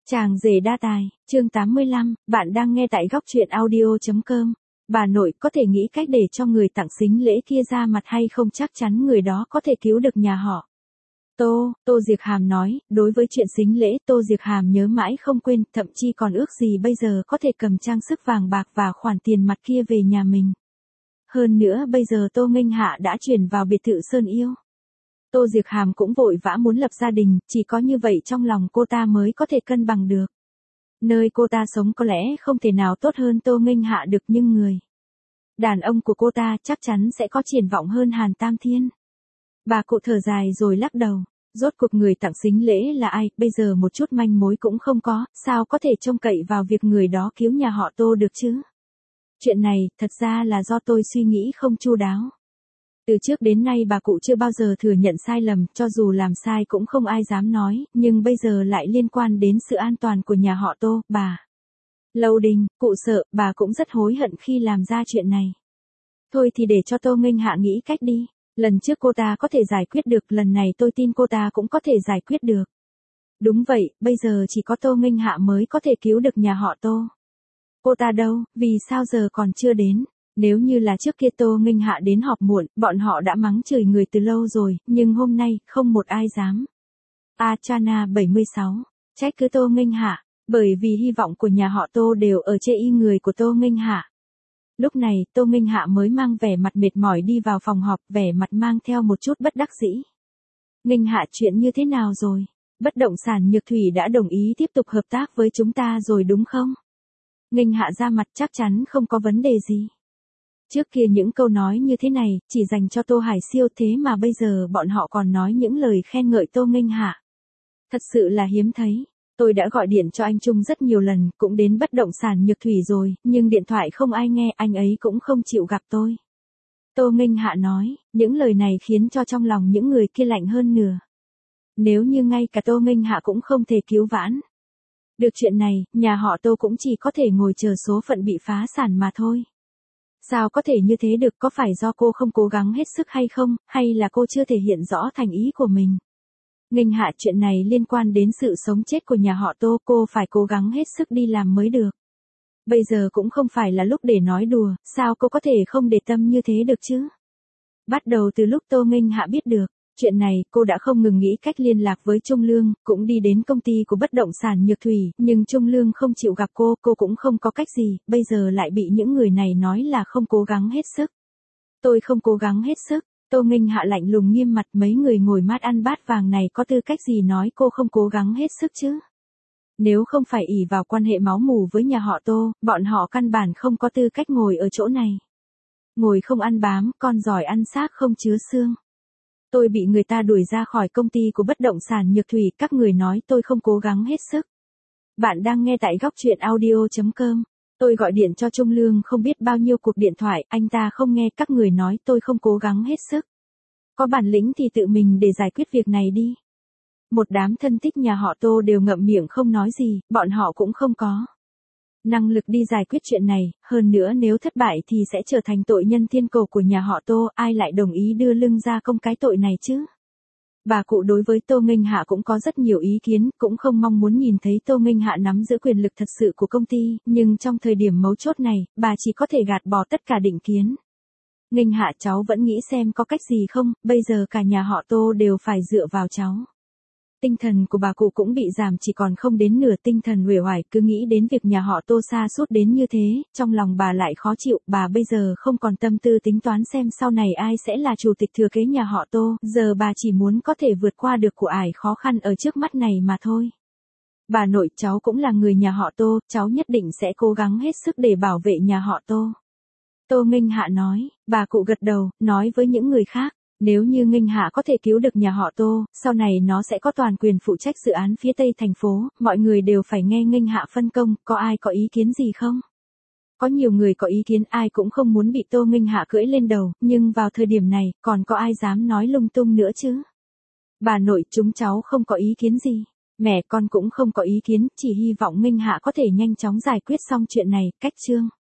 Chàng rể đa tài, chương 85, bạn đang nghe tại góc truyện audio.com. Bà nội có thể nghĩ cách để cho người tặng sính lễ kia ra mặt hay không, chắc chắn người đó có thể cứu được nhà họ. Tô Diệc Hàm nói, đối với chuyện sính lễ Tô Diệc Hàm nhớ mãi không quên, thậm chí còn ước gì bây giờ có thể cầm trang sức vàng bạc và khoản tiền mặt kia về nhà mình. Hơn nữa bây giờ Tô Nghênh Hạ đã chuyển vào biệt thự Sơn Yêu. Tô Diệc Hàm cũng vội vã muốn lập gia đình, chỉ có như vậy trong lòng cô ta mới có thể cân bằng được. Nơi cô ta sống có lẽ không thể nào tốt hơn Tô Nghênh Hạ được, nhưng người đàn ông của cô ta chắc chắn sẽ có triển vọng hơn Hàn Tam Thiên. Bà cụ thở dài rồi lắc đầu, rốt cuộc người tặng sính lễ là ai, bây giờ một chút manh mối cũng không có, sao có thể trông cậy vào việc người đó cứu nhà họ Tô được chứ? Chuyện này, thật ra là do tôi suy nghĩ không chu đáo. Từ trước đến nay bà cụ chưa bao giờ thừa nhận sai lầm, cho dù làm sai cũng không ai dám nói, nhưng bây giờ lại liên quan đến sự an toàn của nhà họ Tô, bà Lâu Đình, cụ sợ, bà cũng rất hối hận khi làm ra chuyện này. Thôi thì để cho Tô Nghênh Hạ nghĩ cách đi, lần trước cô ta có thể giải quyết được, lần này tôi tin cô ta cũng có thể giải quyết được. Đúng vậy, bây giờ chỉ có Tô Nghênh Hạ mới có thể cứu được nhà họ Tô. Cô ta đâu, vì sao giờ còn chưa đến? Nếu như là trước kia Tô Nghênh Hạ đến họp muộn, bọn họ đã mắng chửi người từ lâu rồi, nhưng hôm nay, không một ai dám. Chana 76, trách cứ Tô Nghênh Hạ, bởi vì hy vọng của nhà họ Tô đều ở chê y người của Tô Nghênh Hạ. Lúc này, Tô Nghênh Hạ mới mang vẻ mặt mệt mỏi đi vào phòng họp, vẻ mặt mang theo một chút bất đắc dĩ. Nghênh Hạ, chuyện như thế nào rồi? Bất động sản Nhược Thủy đã đồng ý tiếp tục hợp tác với chúng ta rồi đúng không? Nghênh Hạ ra mặt chắc chắn không có vấn đề gì. Trước kia những câu nói như thế này, chỉ dành cho Tô Hải Siêu, thế mà bây giờ bọn họ còn nói những lời khen ngợi Tô Nghênh Hạ. Thật sự là hiếm thấy. Tôi đã gọi điện cho anh Trung rất nhiều lần, cũng đến bất động sản Nhược Thủy rồi, nhưng điện thoại không ai nghe, anh ấy cũng không chịu gặp tôi. Tô Nghênh Hạ nói, những lời này khiến cho trong lòng những người kia lạnh hơn nửa. Nếu như ngay cả Tô Nghênh Hạ cũng không thể cứu vãn được chuyện này, nhà họ Tô cũng chỉ có thể ngồi chờ số phận bị phá sản mà thôi. Sao có thể như thế được, có phải do cô không cố gắng hết sức hay không, hay là cô chưa thể hiện rõ thành ý của mình? Nghênh Hạ, chuyện này liên quan đến sự sống chết của nhà họ Tô, cô phải cố gắng hết sức đi làm mới được. Bây giờ cũng không phải là lúc để nói đùa, sao cô có thể không để tâm như thế được chứ? Bắt đầu từ lúc Tô Nghênh Hạ biết được chuyện này, cô đã không ngừng nghĩ cách liên lạc với Trung Lương, cũng đi đến công ty của bất động sản Nhược Thủy, nhưng Trung Lương không chịu gặp cô cũng không có cách gì, bây giờ lại bị những người này nói là không cố gắng hết sức. Tôi không cố gắng hết sức. Tô Nghênh Hạ lạnh lùng nghiêm mặt, mấy người ngồi mát ăn bát vàng này có tư cách gì nói cô không cố gắng hết sức chứ? Nếu không phải ỷ vào quan hệ máu mủ với nhà họ Tô, bọn họ căn bản không có tư cách ngồi ở chỗ này. Ngồi không ăn bám, con giỏi ăn xác không chứa xương. Tôi bị người ta đuổi ra khỏi công ty của bất động sản Nhược Thủy, các người nói tôi không cố gắng hết sức. Bạn đang nghe tại góc truyện audio.com. Tôi gọi điện cho Trung Lương không biết bao nhiêu cuộc điện thoại, anh ta không nghe, các người nói tôi không cố gắng hết sức. Có bản lĩnh thì tự mình để giải quyết việc này đi. Một đám thân thích nhà họ Tô đều ngậm miệng không nói gì, bọn họ cũng không có năng lực đi giải quyết chuyện này, hơn nữa nếu thất bại thì sẽ trở thành tội nhân thiên cổ của nhà họ Tô, ai lại đồng ý đưa lưng ra công cái tội này chứ? Bà cụ đối với Tô Nghênh Hạ cũng có rất nhiều ý kiến, cũng không mong muốn nhìn thấy Tô Nghênh Hạ nắm giữ quyền lực thật sự của công ty, nhưng trong thời điểm mấu chốt này, bà chỉ có thể gạt bỏ tất cả định kiến. Nghênh Hạ, cháu vẫn nghĩ xem có cách gì không, bây giờ cả nhà họ Tô đều phải dựa vào cháu. Tinh thần của bà cụ cũng bị giảm chỉ còn không đến nửa, tinh thần uể oải, cứ nghĩ đến việc nhà họ Tô sa sút đến như thế, trong lòng bà lại khó chịu, bà bây giờ không còn tâm tư tính toán xem sau này ai sẽ là chủ tịch thừa kế nhà họ Tô, giờ bà chỉ muốn có thể vượt qua được của ải khó khăn ở trước mắt này mà thôi. Bà nội, cháu cũng là người nhà họ Tô, cháu nhất định sẽ cố gắng hết sức để bảo vệ nhà họ Tô. Tô Nghênh Hạ nói, bà cụ gật đầu, nói với những người khác. Nếu như Nghênh Hạ có thể cứu được nhà họ Tô, sau này nó sẽ có toàn quyền phụ trách dự án phía Tây thành phố, mọi người đều phải nghe Nghênh Hạ phân công, có ai có ý kiến gì không? Có nhiều người có ý kiến, ai cũng không muốn bị Tô Nghênh Hạ cưỡi lên đầu, nhưng vào thời điểm này, còn có ai dám nói lung tung nữa chứ? Bà nội, chúng cháu không có ý kiến gì. Mẹ con cũng không có ý kiến, chỉ hy vọng Nghênh Hạ có thể nhanh chóng giải quyết xong chuyện này, cách chương.